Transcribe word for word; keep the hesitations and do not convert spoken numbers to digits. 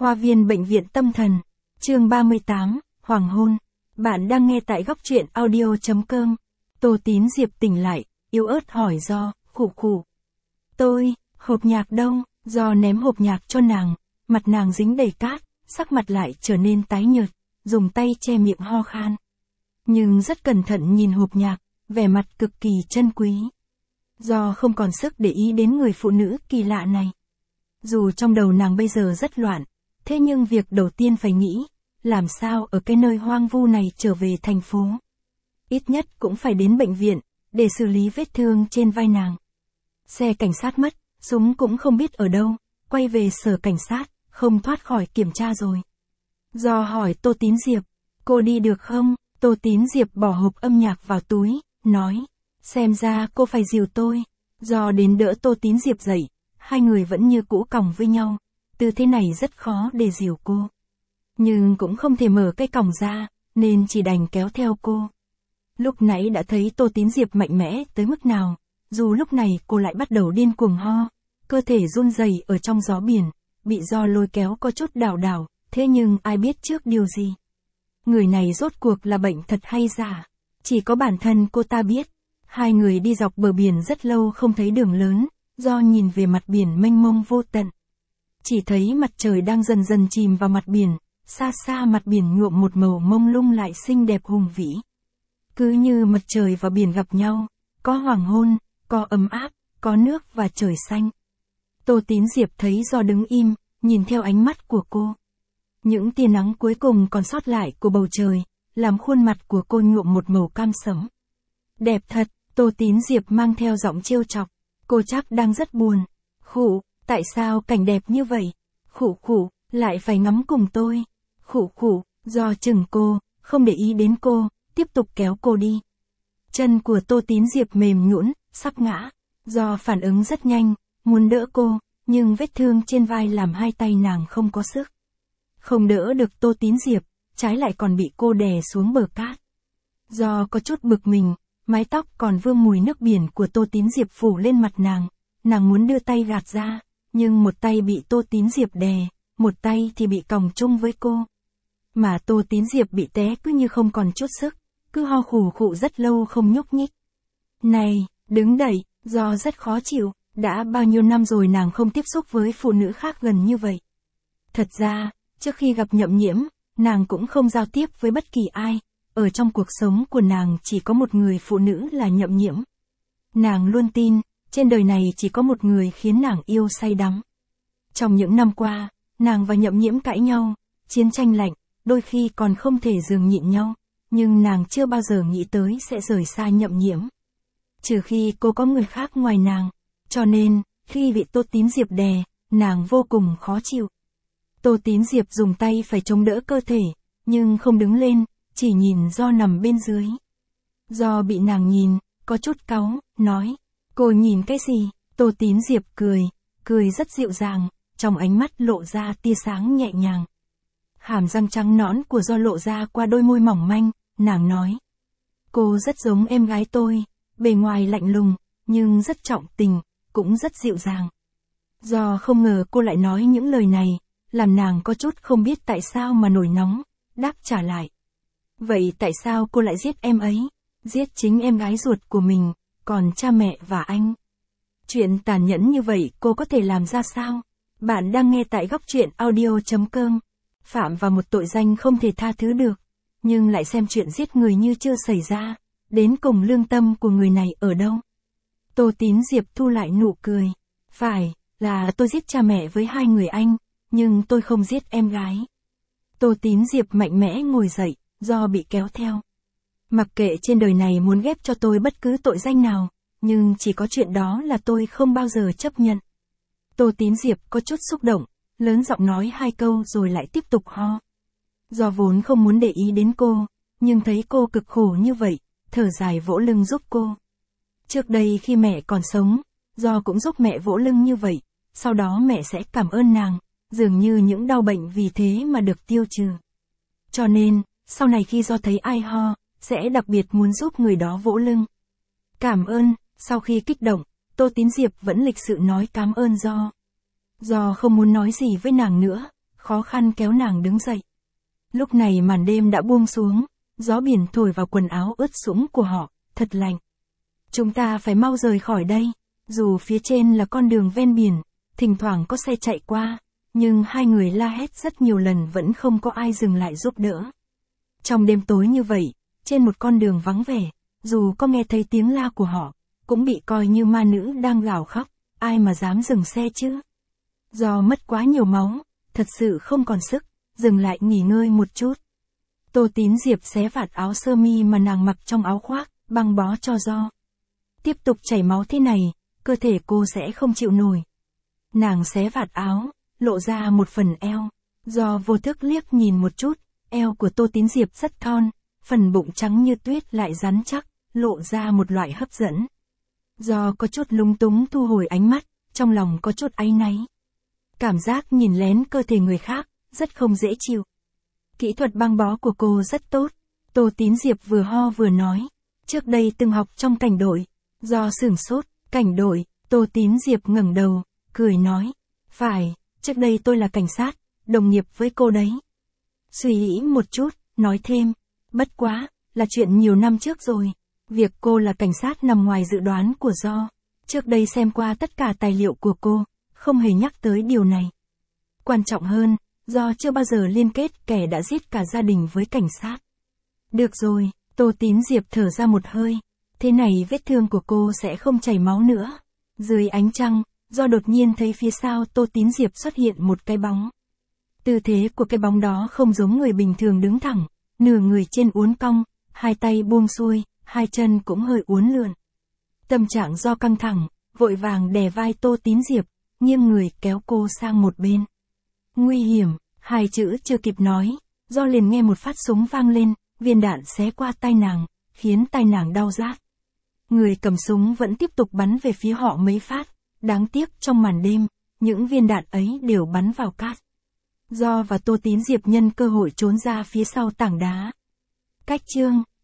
Khoa viên bệnh viện tâm thần. Chương ba mươi tám, Hoàng hôn. Bạn đang nghe tại góc truyện audio.com. Tô Tín Diệp tỉnh lại, yếu ớt hỏi Do, khụ khụ. Tôi, hộp nhạc đâu? Do ném hộp nhạc cho nàng, mặt nàng dính đầy cát, sắc mặt lại trở nên tái nhợt, dùng tay che miệng ho khan. Nhưng rất cẩn thận nhìn hộp nhạc, vẻ mặt cực kỳ trân quý. Do không còn sức để ý đến người phụ nữ kỳ lạ này. Dù trong đầu nàng bây giờ rất loạn, thế nhưng việc đầu tiên phải nghĩ, làm sao ở cái nơi hoang vu này trở về thành phố. Ít nhất cũng phải đến bệnh viện, để xử lý vết thương trên vai nàng. Xe cảnh sát mất, súng cũng không biết ở đâu, quay về sở cảnh sát, không thoát khỏi kiểm tra rồi. Do hỏi Tô Tín Diệp, cô đi được không? Tô Tín Diệp bỏ hộp âm nhạc vào túi, nói, xem ra cô phải dìu tôi. Do đến đỡ Tô Tín Diệp dậy, hai người vẫn như cũ còng với nhau, tư thế này rất khó để dìu cô. Nhưng cũng không thể mở cái còng ra, nên chỉ đành kéo theo cô. Lúc nãy đã thấy Tô Tín Diệp mạnh mẽ tới mức nào, dù lúc này cô lại bắt đầu điên cuồng ho, cơ thể run rẩy ở trong gió biển, bị Do lôi kéo có chút đảo đảo, thế nhưng ai biết trước điều gì. Người này rốt cuộc là bệnh thật hay giả, chỉ có bản thân cô ta biết. Hai người đi dọc bờ biển rất lâu không thấy đường lớn, Do nhìn về mặt biển mênh mông vô tận. Chỉ thấy mặt trời đang dần dần chìm vào mặt biển, xa xa mặt biển nhuộm một màu mông lung lại xinh đẹp hùng vĩ. Cứ như mặt trời và biển gặp nhau, có hoàng hôn, có ấm áp, có nước và trời xanh. Tô Tín Diệp thấy Do đứng im, nhìn theo ánh mắt của cô. Những tia nắng cuối cùng còn sót lại của bầu trời, làm khuôn mặt của cô nhuộm một màu cam sẫm. Đẹp thật, Tô Tín Diệp mang theo giọng trêu chọc. Cô chắc đang rất buồn. Khụ, tại sao cảnh đẹp như vậy? Khụ khụ, lại phải ngắm cùng tôi. Khụ khụ, Do chừng cô, không để ý đến cô, tiếp tục kéo cô đi. Chân của Tô Tín Diệp mềm nhũn, sắp ngã. Do phản ứng rất nhanh, muốn đỡ cô, nhưng vết thương trên vai làm hai tay nàng không có sức. Không đỡ được Tô Tín Diệp, trái lại còn bị cô đè xuống bờ cát. Do có chút bực mình, mái tóc còn vương mùi nước biển của Tô Tín Diệp phủ lên mặt nàng, nàng muốn đưa tay gạt ra, nhưng một tay bị Tô Tín Diệp đè, một tay thì bị còng chung với cô. Mà Tô Tín Diệp bị té cứ như không còn chút sức, cứ ho khủ khụ rất lâu không nhúc nhích. Này, đứng dậy, Do rất khó chịu, đã bao nhiêu năm rồi nàng không tiếp xúc với phụ nữ khác gần như vậy. Thật ra, trước khi gặp Nhậm Nhiễm, nàng cũng không giao tiếp với bất kỳ ai. Ở trong cuộc sống của nàng chỉ có một người phụ nữ là Nhậm Nhiễm. Nàng luôn tin, trên đời này chỉ có một người khiến nàng yêu say đắm. Trong những năm qua, nàng và Nhậm Nhiễm cãi nhau, chiến tranh lạnh, đôi khi còn không thể dừng nhịn nhau, nhưng nàng chưa bao giờ nghĩ tới sẽ rời xa Nhậm Nhiễm. Trừ khi cô có người khác ngoài nàng, cho nên, khi bị Tô Tín Diệp đè, nàng vô cùng khó chịu. Tô Tín Diệp dùng tay phải chống đỡ cơ thể, nhưng không đứng lên, chỉ nhìn Do nằm bên dưới. Do bị nàng nhìn, có chút cáu, nói, cô nhìn cái gì? Tô Tín Diệp cười, cười rất dịu dàng, trong ánh mắt lộ ra tia sáng nhẹ nhàng. Hàm răng trắng nõn của Do lộ ra qua đôi môi mỏng manh, nàng nói. Cô rất giống em gái tôi, bề ngoài lạnh lùng, nhưng rất trọng tình, cũng rất dịu dàng. Do không ngờ cô lại nói những lời này, làm nàng có chút không biết tại sao mà nổi nóng, đáp trả lại. Vậy tại sao cô lại giết em ấy? Giết chính em gái ruột của mình, còn cha mẹ và anh. Chuyện tàn nhẫn như vậy cô có thể làm ra sao? Bạn đang nghe tại góc truyện audio.com. Phạm vào một tội danh không thể tha thứ được, nhưng lại xem chuyện giết người như chưa xảy ra. Đến cùng lương tâm của người này ở đâu? Tô Tín Diệp thu lại nụ cười. Phải, là tôi giết cha mẹ với hai người anh, nhưng tôi không giết em gái. Tô Tín Diệp mạnh mẽ ngồi dậy. Do bị kéo theo. Mặc kệ trên đời này muốn ghép cho tôi bất cứ tội danh nào, nhưng chỉ có chuyện đó là tôi không bao giờ chấp nhận. Tô Tín Diệp có chút xúc động, lớn giọng nói hai câu rồi lại tiếp tục ho. Do vốn không muốn để ý đến cô, nhưng thấy cô cực khổ như vậy, thở dài vỗ lưng giúp cô. Trước đây khi mẹ còn sống, Do cũng giúp mẹ vỗ lưng như vậy, sau đó mẹ sẽ cảm ơn nàng, dường như những đau bệnh vì thế mà được tiêu trừ. Cho nên, sau này khi Do thấy ai ho, sẽ đặc biệt muốn giúp người đó vỗ lưng. Cảm ơn, sau khi kích động, Tô Tín Diệp vẫn lịch sự nói cảm ơn Do. Do không muốn nói gì với nàng nữa, khó khăn kéo nàng đứng dậy. Lúc này màn đêm đã buông xuống, gió biển thổi vào quần áo ướt sũng của họ, thật lạnh. Chúng ta phải mau rời khỏi đây, dù phía trên là con đường ven biển, thỉnh thoảng có xe chạy qua, nhưng hai người la hét rất nhiều lần vẫn không có ai dừng lại giúp đỡ. Trong đêm tối như vậy, trên một con đường vắng vẻ, dù có nghe thấy tiếng la của họ, cũng bị coi như ma nữ đang gào khóc, ai mà dám dừng xe chứ. Do mất quá nhiều máu, thật sự không còn sức, dừng lại nghỉ ngơi một chút. Tô Tín Diệp xé vạt áo sơ mi mà nàng mặc trong áo khoác, băng bó cho Do. Tiếp tục chảy máu thế này, cơ thể cô sẽ không chịu nổi. Nàng xé vạt áo, lộ ra một phần eo. Do vô thức liếc nhìn một chút, eo của Tô Tín Diệp rất thon, phần bụng trắng như tuyết lại rắn chắc, lộ ra một loại hấp dẫn. Do có chút lúng túng thu hồi ánh mắt, trong lòng có chút áy náy. Cảm giác nhìn lén cơ thể người khác, rất không dễ chịu. Kỹ thuật băng bó của cô rất tốt. Tô Tín Diệp vừa ho vừa nói. Trước đây từng học trong cảnh đội. Do sửng sốt, cảnh đội, Tô Tín Diệp ngẩng đầu, cười nói. Phải, trước đây tôi là cảnh sát, đồng nghiệp với cô đấy. Suy nghĩ một chút, nói thêm. Bất quá, là chuyện nhiều năm trước rồi. Việc cô là cảnh sát nằm ngoài dự đoán của Do. Trước đây xem qua tất cả tài liệu của cô, không hề nhắc tới điều này. Quan trọng hơn, Do chưa bao giờ liên kết kẻ đã giết cả gia đình với cảnh sát. Được rồi, Tô Tín Diệp thở ra một hơi. Thế này vết thương của cô sẽ không chảy máu nữa. Dưới ánh trăng, Do đột nhiên thấy phía sau Tô Tín Diệp xuất hiện một cái bóng. Tư thế của cái bóng đó không giống người bình thường đứng thẳng, nửa người trên uốn cong, hai tay buông xuôi, hai chân cũng hơi uốn lượn. Tâm trạng Do căng thẳng, vội vàng đè vai Tô Tín Diệp, nghiêng người kéo cô sang một bên. Nguy hiểm, hai chữ chưa kịp nói, Do liền nghe một phát súng vang lên, viên đạn xé qua tai nàng, khiến tai nàng đau rát. Người cầm súng vẫn tiếp tục bắn về phía họ mấy phát, đáng tiếc trong màn đêm, những viên đạn ấy đều bắn vào cát. Do và Tô Tín Diệp nhân cơ hội trốn ra phía sau tảng đá. Cách chương